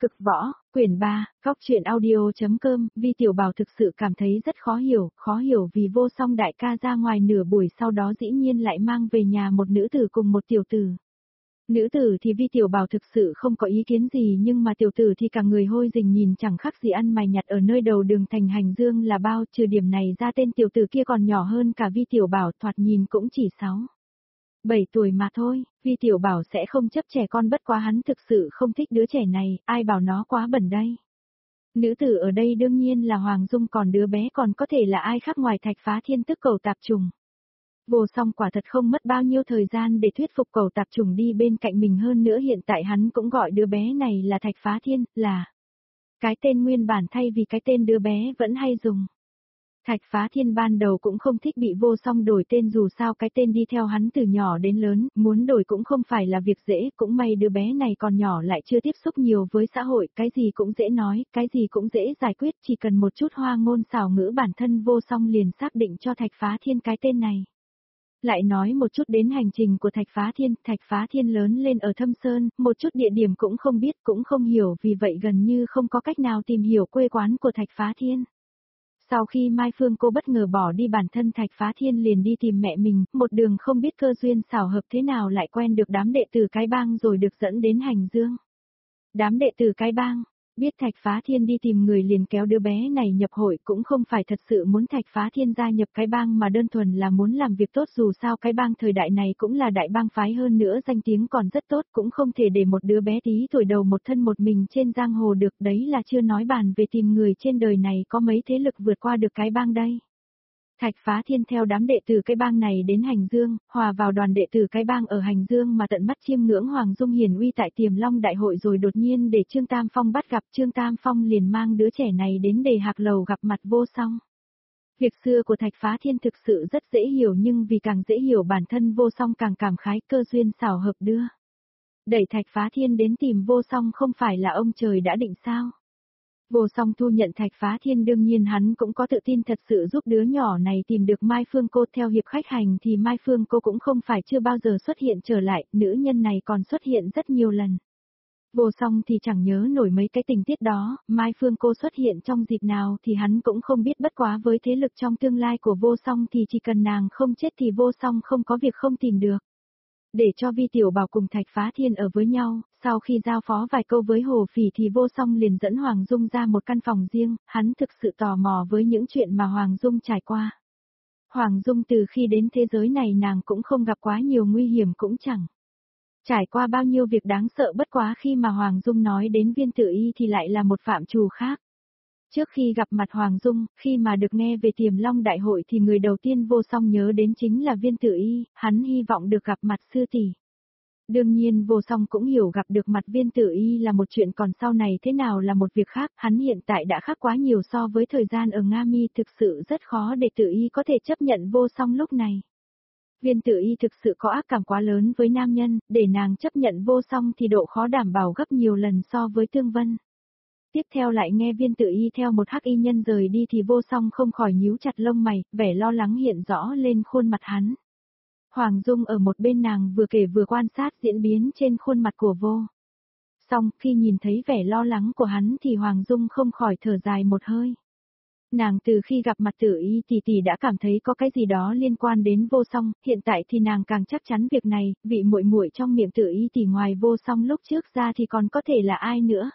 Cực võ, quyển 3, góc truyện audio.com, Vi Tiểu Bảo thực sự cảm thấy rất khó hiểu vì Vô Song đại ca ra ngoài nửa buổi sau đó dĩ nhiên lại mang về nhà một nữ tử cùng một tiểu tử. Nữ tử thì Vi Tiểu Bảo thực sự không có ý kiến gì nhưng mà tiểu tử thì cả người hôi rình nhìn chẳng khác gì ăn mày nhặt ở nơi đầu đường thành Hành Dương là bao, trừ điểm này ra tên tiểu tử kia còn nhỏ hơn cả Vi Tiểu Bảo, thoạt nhìn cũng chỉ 7 tuổi mà thôi, Vi Tiểu Bảo sẽ không chấp trẻ con, bất quá hắn thực sự không thích đứa trẻ này, ai bảo nó quá bẩn đây. Nữ tử ở đây đương nhiên là Hoàng Dung, còn đứa bé còn có thể là ai khác ngoài Thạch Phá Thiên tức Cẩu Tạp Trùng. Vô Song quả thật không mất bao nhiêu thời gian để thuyết phục Cẩu Tạp Trùng đi bên cạnh mình, hơn nữa hiện tại hắn cũng gọi đứa bé này là Thạch Phá Thiên, là cái tên nguyên bản thay vì cái tên đứa bé vẫn hay dùng. Thạch Phá Thiên ban đầu cũng không thích bị Vô Song đổi tên, dù sao cái tên đi theo hắn từ nhỏ đến lớn, muốn đổi cũng không phải là việc dễ, cũng may đứa bé này còn nhỏ lại chưa tiếp xúc nhiều với xã hội, cái gì cũng dễ nói, cái gì cũng dễ giải quyết, chỉ cần một chút hoa ngôn xảo ngữ bản thân Vô Song liền xác định cho Thạch Phá Thiên cái tên này. Lại nói một chút đến hành trình của Thạch Phá Thiên lớn lên ở Thâm Sơn, một chút địa điểm cũng không biết cũng không hiểu, vì vậy gần như không có cách nào tìm hiểu quê quán của Thạch Phá Thiên. Sau khi Mai Phương cô bất ngờ bỏ đi, bản thân Thạch Phá Thiên liền đi tìm mẹ mình, một đường không biết cơ duyên xảo hợp thế nào lại quen được đám đệ tử cái bang rồi được dẫn đến Hành Dương. Đám đệ tử cái bang, biết Thạch Phá Thiên đi tìm người liền kéo đứa bé này nhập hội, cũng không phải thật sự muốn Thạch Phá Thiên gia nhập cái bang mà đơn thuần là muốn làm việc tốt, dù sao cái bang thời đại này cũng là đại bang phái, hơn nữa danh tiếng còn rất tốt, cũng không thể để một đứa bé tí tuổi đầu một thân một mình trên giang hồ được, đấy là chưa nói bàn về tìm người, trên đời này có mấy thế lực vượt qua được cái bang đây. Thạch Phá Thiên theo đám đệ tử cái bang này đến Hành Dương, hòa vào đoàn đệ tử cái bang ở Hành Dương mà tận mắt chiêm ngưỡng Hoàng Dung hiển uy tại Tiềm Long đại hội, rồi đột nhiên để Trương Tam Phong bắt gặp, Trương Tam Phong liền mang đứa trẻ này đến Đề Hạc Lầu gặp mặt Vô Song. Việc xưa của Thạch Phá Thiên thực sự rất dễ hiểu, nhưng vì càng dễ hiểu bản thân Vô Song càng cảm khái, cơ duyên xảo hợp đưa đẩy Thạch Phá Thiên đến tìm Vô Song, không phải là ông trời đã định sao? Vô Song thu nhận Thạch Phá Thiên, đương nhiên hắn cũng có tự tin thật sự giúp đứa nhỏ này tìm được Mai Phương cô. Theo hiệp khách hành thì Mai Phương cô cũng không phải chưa bao giờ xuất hiện trở lại, nữ nhân này còn xuất hiện rất nhiều lần. Vô Song thì chẳng nhớ nổi mấy cái tình tiết đó, Mai Phương cô xuất hiện trong dịp nào thì hắn cũng không biết, bất quá với thế lực trong tương lai của Vô Song thì chỉ cần nàng không chết thì Vô Song không có việc không tìm được. Để cho Vi Tiểu Bảo cùng Thạch Phá Thiên ở với nhau, sau khi giao phó vài câu với Hồ Phỉ thì Vô Song liền dẫn Hoàng Dung ra một căn phòng riêng, hắn thực sự tò mò với những chuyện mà Hoàng Dung trải qua. Hoàng Dung từ khi đến thế giới này nàng cũng không gặp quá nhiều nguy hiểm, cũng chẳng trải qua bao nhiêu việc đáng sợ, bất quá khi mà Hoàng Dung nói đến Viên Tử Y thì lại là một phạm trù khác. Trước khi gặp mặt Hoàng Dung, khi mà được nghe về Tiềm Long đại hội thì người đầu tiên Vô Song nhớ đến chính là Viên Tử Y, hắn hy vọng được gặp mặt sư tỷ. Đương nhiên Vô Song cũng hiểu gặp được mặt Viên Tử Y là một chuyện, còn sau này thế nào là một việc khác, hắn hiện tại đã khác quá nhiều so với thời gian ở Nga Mi, thực sự rất khó để Tử Y có thể chấp nhận Vô Song lúc này. Viên Tử Y thực sự có ác cảm quá lớn với nam nhân, để nàng chấp nhận Vô Song thì độ khó đảm bảo gấp nhiều lần so với Tương Vân. Tiếp theo lại nghe Viên Tử Y theo một hắc y nhân rời đi thì Vô Song không khỏi nhíu chặt lông mày, vẻ lo lắng hiện rõ lên khuôn mặt hắn. Hoàng Dung ở một bên nàng vừa kể vừa quan sát diễn biến trên khuôn mặt của Vô Song, khi nhìn thấy vẻ lo lắng của hắn thì Hoàng Dung không khỏi thở dài một hơi. Nàng từ khi gặp mặt Tử Y tỷ đã cảm thấy có cái gì đó liên quan đến Vô Song, hiện tại thì nàng càng chắc chắn việc này, vị muội muội trong miệng Tử Y tỷ ngoài Vô Song lúc trước ra thì còn có thể là ai nữa.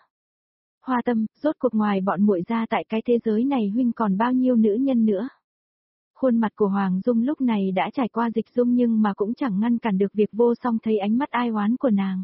Hoa Tâm, rốt cuộc ngoài bọn muội ra tại cái thế giới này huynh còn bao nhiêu nữ nhân nữa? Khuôn mặt của Hoàng Dung lúc này đã trải qua dịch dung nhưng mà cũng chẳng ngăn cản được việc Vô Song thấy ánh mắt ai oán của nàng.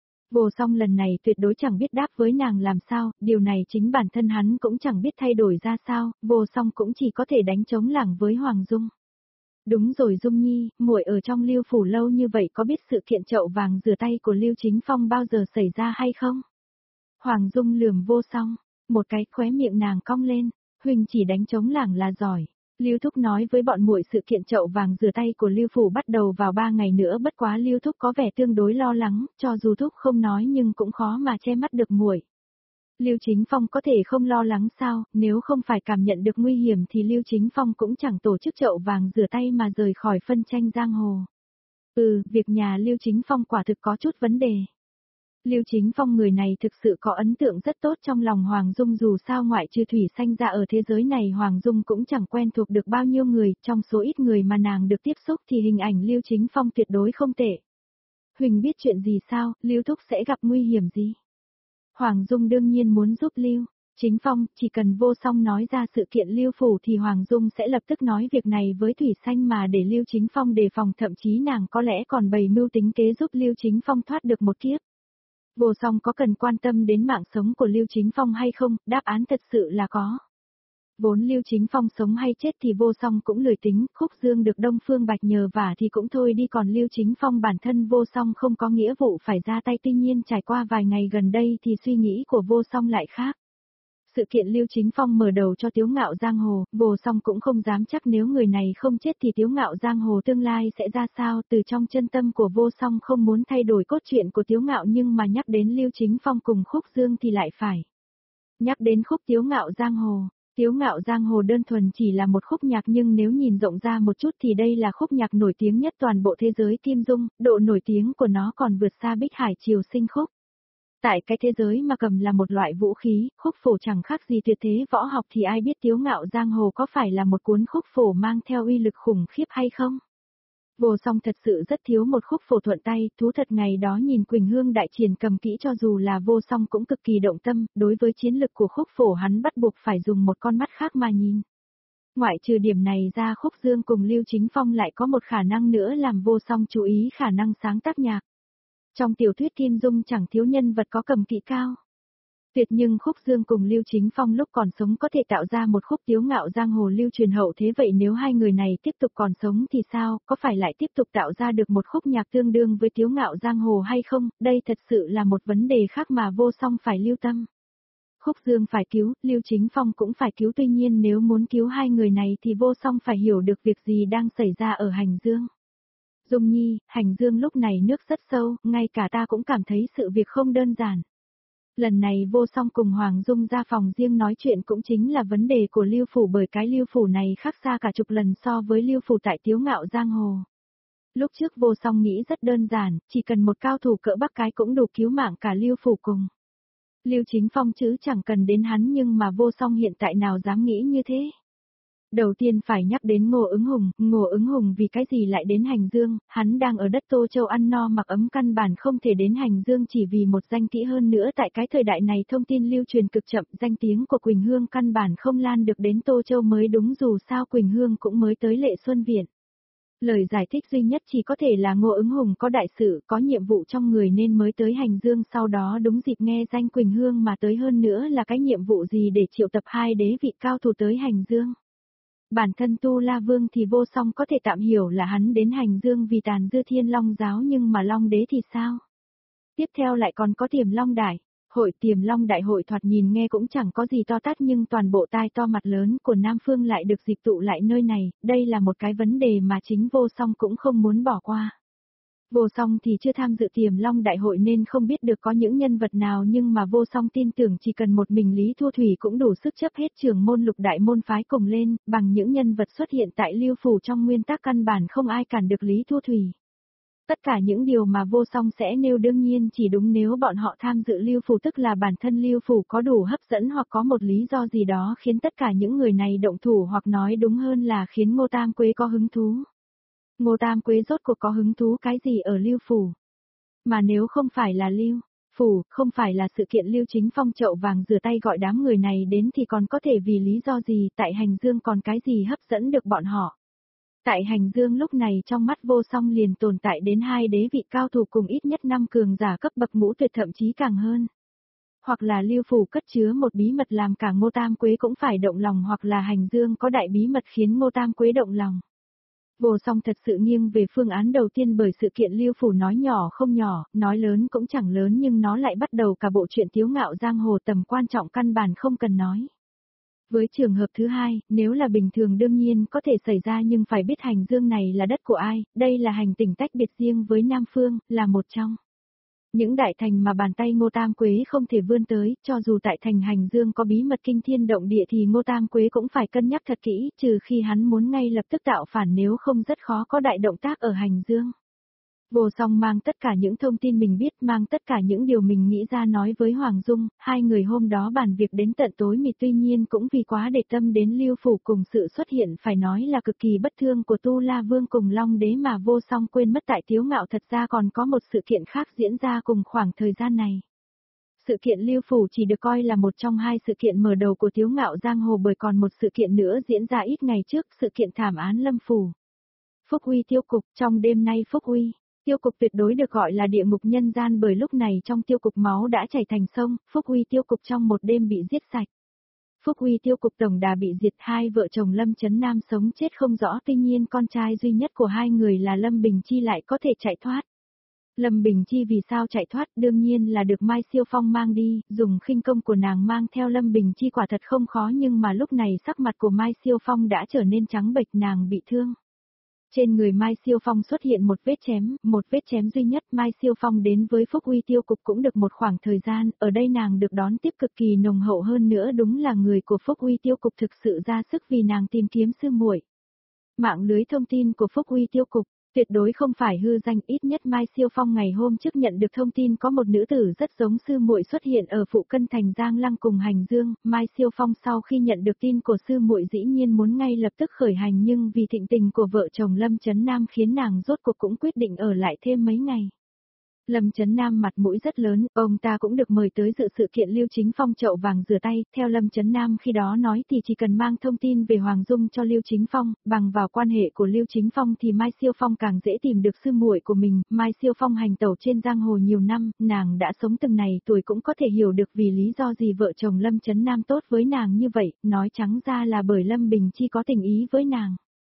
Vô Song lần này tuyệt đối chẳng biết đáp với nàng làm sao, điều này chính bản thân hắn cũng chẳng biết thay đổi ra sao, Vô Song cũng chỉ có thể đánh trống lảng với Hoàng Dung. Đúng rồi Dung Nhi, muội ở trong Lưu phủ lâu như vậy có biết sự kiện chậu vàng rửa tay của Lưu Chính Phong bao giờ xảy ra hay không? Hoàng Dung lườm Vô Song, một cái, khóe miệng nàng cong lên, huynh chỉ đánh trống lảng là giỏi. Lưu Thúc nói với bọn muội sự kiện chậu vàng rửa tay của Lưu phủ bắt đầu vào 3 ngày nữa, bất quá Lưu Thúc có vẻ tương đối lo lắng, cho dù Thúc không nói nhưng cũng khó mà che mắt được muội. Lưu Chính Phong có thể không lo lắng sao, nếu không phải cảm nhận được nguy hiểm thì Lưu Chính Phong cũng chẳng tổ chức chậu vàng rửa tay mà rời khỏi phân tranh giang hồ. Việc nhà Lưu Chính Phong quả thực có chút vấn đề. Lưu Chính Phong người này thực sự có ấn tượng rất tốt trong lòng Hoàng Dung, dù sao ngoại trừ Thủy Sanh ra ở thế giới này Hoàng Dung cũng chẳng quen thuộc được bao nhiêu người, trong số ít người mà nàng được tiếp xúc thì hình ảnh Lưu Chính Phong tuyệt đối không tệ. Huỳnh biết chuyện gì sao, Lưu Thúc sẽ gặp nguy hiểm gì? Hoàng Dung đương nhiên muốn giúp Lưu Chính Phong, chỉ cần Vô Song nói ra sự kiện Lưu Phủ thì Hoàng Dung sẽ lập tức nói việc này với Thủy Sanh mà để Lưu Chính Phong đề phòng, thậm chí nàng có lẽ còn bày mưu tính kế giúp Lưu Chính Phong thoát được một kiếp. Vô Song có cần quan tâm đến mạng sống của Lưu Chính Phong hay không, đáp án thật sự là có. Vốn Lưu Chính Phong sống hay chết thì Vô Song cũng lười tính, Khúc Dương được Đông Phương Bạch nhờ vả thì cũng thôi đi, còn Lưu Chính Phong bản thân Vô Song không có nghĩa vụ phải ra tay, tuy nhiên trải qua vài ngày gần đây thì suy nghĩ của Vô Song lại khác. Sự kiện Lưu Chính Phong mở đầu cho Tiếu Ngạo Giang Hồ, Vô Song cũng không dám chắc nếu người này không chết thì Tiếu Ngạo Giang Hồ tương lai sẽ ra sao, từ trong chân tâm của Vô Song không muốn thay đổi cốt truyện của Tiếu Ngạo, nhưng mà nhắc đến Lưu Chính Phong cùng Khúc Dương thì lại phải nhắc đến khúc Tiếu Ngạo Giang Hồ. Tiếu Ngạo Giang Hồ đơn thuần chỉ là một khúc nhạc, nhưng nếu nhìn rộng ra một chút thì đây là khúc nhạc nổi tiếng nhất toàn bộ thế giới Kim Dung, độ nổi tiếng của nó còn vượt xa Bích Hải Triều Sinh khúc. Tại cái thế giới mà cầm là một loại vũ khí, khúc phổ chẳng khác gì tuyệt thế võ học, thì ai biết Tiếu Ngạo Giang Hồ có phải là một cuốn khúc phổ mang theo uy lực khủng khiếp hay không? Vô Song thật sự rất thiếu một khúc phổ thuận tay, thú thật ngày đó nhìn Quỳnh Hương đại triển cầm kỹ cho dù là Vô Song cũng cực kỳ động tâm, đối với chiến lực của khúc phổ hắn bắt buộc phải dùng một con mắt khác mà nhìn. Ngoại trừ điểm này ra, Khúc Dương cùng Lưu Chính Phong lại có một khả năng nữa làm Vô Song chú ý, khả năng sáng tác nhạc. Trong tiểu thuyết Kim Dung chẳng thiếu nhân vật có cầm kỹ cao tuyệt, nhưng Khúc Dương cùng Lưu Chính Phong lúc còn sống có thể tạo ra một khúc Tiếu Ngạo Giang Hồ lưu truyền hậu thế, vậy nếu hai người này tiếp tục còn sống thì sao, có phải lại tiếp tục tạo ra được một khúc nhạc tương đương với Tiếu Ngạo Giang Hồ hay không, đây thật sự là một vấn đề khác mà Vô Song phải lưu tâm. Khúc Dương phải cứu, Lưu Chính Phong cũng phải cứu, tuy nhiên nếu muốn cứu hai người này thì Vô Song phải hiểu được việc gì đang xảy ra ở Hành Dương. Dung Nhi, Hành Dương lúc này nước rất sâu, ngay cả ta cũng cảm thấy sự việc không đơn giản. Lần này Vô Song cùng Hoàng Dung ra phòng riêng nói chuyện cũng chính là vấn đề của Lưu Phủ, bởi cái Lưu Phủ này khác xa cả chục lần so với Lưu Phủ tại Tiếu Ngạo Giang Hồ. Lúc trước Vô Song nghĩ rất đơn giản, chỉ cần một cao thủ cỡ Bắc Cái cũng đủ cứu mạng cả Lưu Phủ cùng Lưu Chính Phong chứ chẳng cần đến hắn, nhưng mà Vô Song hiện tại nào dám nghĩ như thế. Đầu tiên phải nhắc đến Ngô Ứng Hùng vì cái gì lại đến Hành Dương, hắn đang ở đất Tô Châu ăn no mặc ấm, căn bản không thể đến Hành Dương chỉ vì một danh kỹ, hơn nữa tại cái thời đại này thông tin lưu truyền cực chậm, danh tiếng của Quỳnh Hương căn bản không lan được đến Tô Châu mới đúng, dù sao Quỳnh Hương cũng mới tới Lệ Xuân Viện. Lời giải thích duy nhất chỉ có thể là Ngô Ứng Hùng có đại sự, có nhiệm vụ trong người nên mới tới Hành Dương, sau đó đúng dịp nghe danh Quỳnh Hương mà tới, hơn nữa là cái nhiệm vụ gì để triệu tập hai đế vị cao thủ tới Hành Dương. Bản thân Tu La Vương thì Vô Song có thể tạm hiểu là hắn đến Hành Dương vì tàn dư Thiên Long giáo, nhưng mà Long Đế thì sao? Tiếp theo lại còn có Tiềm Long Đại hội, Tiềm Long Đại hội thoạt nhìn nghe cũng chẳng có gì to tát, nhưng toàn bộ tai to mặt lớn của Nam Phương lại được dịp tụ lại nơi này, đây là một cái vấn đề mà chính Vô Song cũng không muốn bỏ qua. Vô Song thì chưa tham dự Tiềm Long Đại hội nên không biết được có những nhân vật nào, nhưng mà Vô Song tin tưởng chỉ cần một mình Lý Thu Thủy cũng đủ sức chấp hết trưởng môn lục đại môn phái cùng lên, bằng những nhân vật xuất hiện tại Lưu Phủ trong nguyên tắc căn bản không ai cản được Lý Thu Thủy. Tất cả những điều mà Vô Song sẽ nêu đương nhiên chỉ đúng nếu bọn họ tham dự Lưu Phủ, tức là bản thân Lưu Phủ có đủ hấp dẫn hoặc có một lý do gì đó khiến tất cả những người này động thủ, hoặc nói đúng hơn là khiến Ngô Tam Quế có hứng thú. Ngô Tam Quế rốt cuộc có hứng thú cái gì ở Lưu Phủ? Mà nếu không phải là Lưu Phủ, không phải là sự kiện Lưu Chính Phong chậu vàng rửa tay gọi đám người này đến thì còn có thể vì lý do gì, tại Hành Dương còn cái gì hấp dẫn được bọn họ? Tại Hành Dương lúc này trong mắt Vô Song liền tồn tại đến hai đế vị cao thủ cùng ít nhất 5 cường giả cấp bậc ngũ tuyệt, thậm chí càng hơn. Hoặc là Lưu Phủ cất chứa một bí mật làm cả Ngô Tam Quế cũng phải động lòng, hoặc là Hành Dương có đại bí mật khiến Ngô Tam Quế động lòng. Vô Song thật sự nghiêng về phương án đầu tiên, bởi sự kiện Lưu Phủ nói nhỏ không nhỏ, nói lớn cũng chẳng lớn, nhưng nó lại bắt đầu cả bộ truyện Tiếu Ngạo Giang Hồ, tầm quan trọng căn bản không cần nói. Với trường hợp thứ hai, nếu là bình thường đương nhiên có thể xảy ra, nhưng phải biết Hành Dương này là đất của ai, đây là hành tỉnh tách biệt riêng với Nam Phương, là một trong những đại thành mà bàn tay Ngô Tam Quế không thể vươn tới, cho dù tại thành Hành Dương có bí mật kinh thiên động địa thì Ngô Tam Quế cũng phải cân nhắc thật kỹ, trừ khi hắn muốn ngay lập tức tạo phản, nếu không rất khó có đại động tác ở Hành Dương. Vô Song mang tất cả những thông tin mình biết, mang tất cả những điều mình nghĩ ra nói với Hoàng Dung, hai người hôm đó bàn việc đến tận tối mịt, tuy nhiên cũng vì quá để tâm đến Lưu Phủ cùng sự xuất hiện phải nói là cực kỳ bất thương của Tu La Vương cùng Long Đế mà Vô Song quên mất tại Tiếu Ngạo thật ra còn có một sự kiện khác diễn ra cùng khoảng thời gian này. Sự kiện Lưu Phủ chỉ được coi là một trong hai sự kiện mở đầu của Tiếu Ngạo giang hồ, bởi còn một sự kiện nữa diễn ra ít ngày trước, sự kiện thảm án Lâm Phủ. Phúc Uy tiêu cục, trong đêm nay Phúc Uy tiêu cục tuyệt đối được gọi là địa ngục nhân gian, bởi lúc này trong tiêu cục máu đã chảy thành sông, Phúc Uy tiêu cục trong một đêm bị giết sạch. Phúc Uy tiêu cục tổng đà bị diệt, hai vợ chồng Lâm Chấn Nam sống chết không rõ, tuy nhiên con trai duy nhất của hai người là Lâm Bình Chi lại có thể chạy thoát. Lâm Bình Chi vì sao chạy thoát, đương nhiên là được Mai Siêu Phong mang đi, dùng khinh công của nàng mang theo Lâm Bình Chi quả thật không khó, nhưng mà lúc này sắc mặt của Mai Siêu Phong đã trở nên trắng bệch, nàng bị thương. Trên người Mai Siêu Phong xuất hiện một vết chém duy nhất. Mai Siêu Phong đến với Phúc Uy tiêu cục cũng được một khoảng thời gian, ở đây nàng được đón tiếp cực kỳ nồng hậu, hơn nữa đúng là người của Phúc Uy tiêu cục thực sự ra sức vì nàng tìm kiếm sư muội. Mạng lưới thông tin của Phúc Uy tiêu cục tuyệt đối không phải hư danh, ít nhất Mai Siêu Phong ngày hôm trước nhận được thông tin có một nữ tử rất giống sư muội xuất hiện ở phụ cân thành Giang Lăng cùng Hành Dương. Mai Siêu Phong sau khi nhận được tin của sư muội dĩ nhiên muốn ngay lập tức khởi hành, nhưng vì thịnh tình của vợ chồng Lâm Chấn Nam khiến nàng rốt cuộc cũng quyết định ở lại thêm mấy ngày. Lâm Chấn Nam mặt mũi rất lớn, ông ta cũng được mời tới dự sự kiện Lưu Chính Phong chậu vàng rửa tay, theo Lâm Chấn Nam khi đó nói thì chỉ cần mang thông tin về Hoàng Dung cho Lưu Chính Phong, bằng vào quan hệ của Lưu Chính Phong thì Mai Siêu Phong càng dễ tìm được sư muội của mình. Mai Siêu Phong hành tẩu trên giang hồ nhiều năm, nàng đã sống từng này tuổi cũng có thể hiểu được vì lý do gì vợ chồng Lâm Chấn Nam tốt với nàng như vậy, nói trắng ra là bởi Lâm Bình Chi có tình ý với nàng.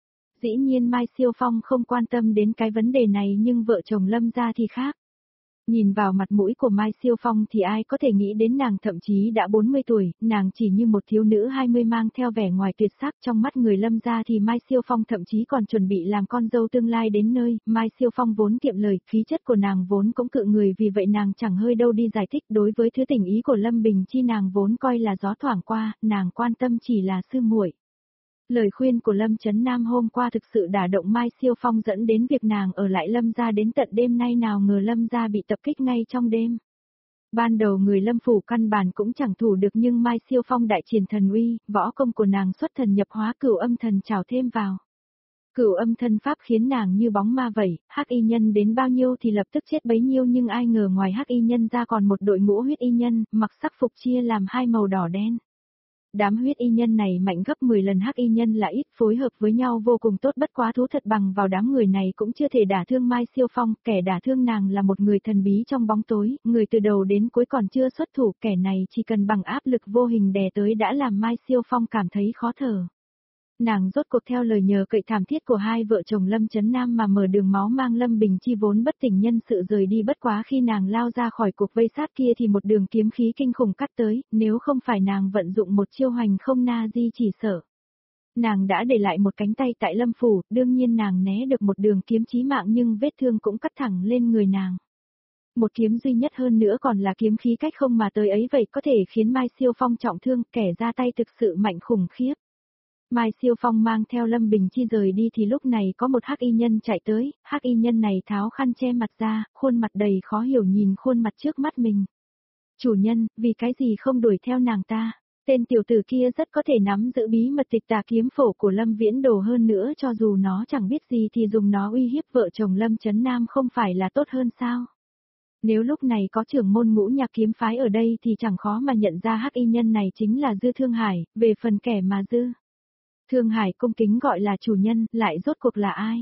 Dĩ nhiên Mai Siêu Phong không quan tâm đến cái vấn đề này, nhưng vợ chồng Lâm gia thì khác. Nhìn vào mặt mũi của Mai Siêu Phong thì ai có thể nghĩ đến nàng thậm chí đã 40 tuổi, nàng chỉ như một thiếu nữ 20 mang theo vẻ ngoài tuyệt sắc, trong mắt người Lâm gia thì Mai Siêu Phong thậm chí còn chuẩn bị làm con dâu tương lai đến nơi. Mai Siêu Phong vốn kiệm lời, khí chất của nàng vốn cũng cự người, vì vậy nàng chẳng hơi đâu đi giải thích. Đối với thứ tình ý của Lâm Bình Chi nàng vốn coi là gió thoảng qua, nàng quan tâm chỉ là sư muội. Lời khuyên của Lâm Chấn Nam hôm qua thực sự đả động Mai Siêu Phong, dẫn đến việc nàng ở lại Lâm gia đến tận đêm nay, nào ngờ Lâm gia bị tập kích ngay trong đêm. Ban đầu người Lâm phủ căn bản cũng chẳng thủ được, nhưng Mai Siêu Phong đại triển thần uy, võ công của nàng xuất thần nhập hóa, Cửu Âm Thần trào thêm vào. Cửu Âm Thân pháp khiến nàng như bóng ma vậy, hắc y nhân đến bao nhiêu thì lập tức chết bấy nhiêu, nhưng ai ngờ ngoài hắc y nhân ra còn một đội ngũ huyết y nhân, mặc sắc phục chia làm hai màu đỏ đen. Đám huyết y nhân này mạnh gấp 10 lần hắc y nhân là ít, phối hợp với nhau vô cùng tốt, bất quá thú thật bằng vào đám người này cũng chưa thể đả thương Mai Siêu Phong, kẻ đả thương nàng là một người thần bí trong bóng tối, người từ đầu đến cuối còn chưa xuất thủ, kẻ này chỉ cần bằng áp lực vô hình đè tới đã làm Mai Siêu Phong cảm thấy khó thở. Nàng rốt cuộc theo lời nhờ cậy thảm thiết của hai vợ chồng Lâm Chấn Nam mà mở đường máu mang Lâm Bình Chi vốn bất tỉnh nhân sự rời đi, bất quá khi nàng lao ra khỏi cuộc vây sát kia thì một đường kiếm khí kinh khủng cắt tới, nếu không phải nàng vận dụng một chiêu hoành không na di chỉ sợ nàng đã để lại một cánh tay tại Lâm phủ, đương nhiên nàng né được một đường kiếm chí mạng, nhưng vết thương cũng cắt thẳng lên người nàng. Một kiếm duy nhất, hơn nữa còn là kiếm khí cách không mà tới ấy, vậy có thể khiến Mai Siêu Phong trọng thương, kẻ ra tay thực sự mạnh khủng khiếp. Mai Siêu Phong mang theo Lâm Bình Chi rời đi thì lúc này có một hắc y nhân chạy tới, hắc y nhân này tháo khăn che mặt ra, khuôn mặt đầy khó hiểu nhìn khuôn mặt trước mắt mình. Chủ nhân, vì cái gì không đuổi theo nàng ta? Tên tiểu tử kia rất có thể nắm giữ bí mật tịch tà kiếm phổ của Lâm Viễn Đồ, hơn nữa cho dù nó chẳng biết gì thì dùng nó uy hiếp vợ chồng Lâm Chấn Nam không phải là tốt hơn sao? Nếu lúc này có trưởng môn Ngũ Nhạc kiếm phái ở đây thì chẳng khó mà nhận ra hắc y nhân này chính là Dư Thương Hải, về phần kẻ mà Dư Thương Hải cung kính gọi là chủ nhân, lại rốt cuộc là ai?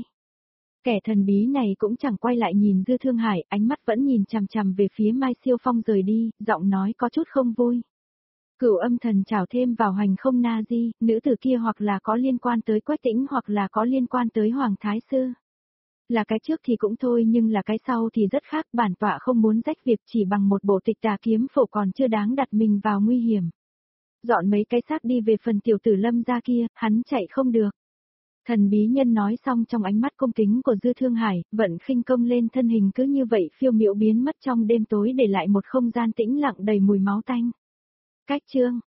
Kẻ thần bí này cũng chẳng quay lại nhìn Dư Thương Hải, ánh mắt vẫn nhìn chằm chằm về phía Mai Siêu Phong rời đi, giọng nói có chút không vui. Cửu Âm Thần trào thêm vào hoành không na di, nữ tử kia hoặc là có liên quan tới Quách Tĩnh hoặc là có liên quan tới Hoàng Thái Sư. Là cái trước thì cũng thôi, nhưng là cái sau thì rất khác, bản tọa không muốn rách việc chỉ bằng một bộ tịch tà kiếm phổ còn chưa đáng đặt mình vào nguy hiểm. Dọn mấy cái xác đi về phần tiểu tử Lâm gia kia, hắn chạy không được. Thần bí nhân nói xong, trong ánh mắt cung kính của Dư Thương Hải, vận khinh công lên, thân hình cứ như vậy phiêu miểu biến mất trong đêm tối, để lại một không gian tĩnh lặng đầy mùi máu tanh. Cách chương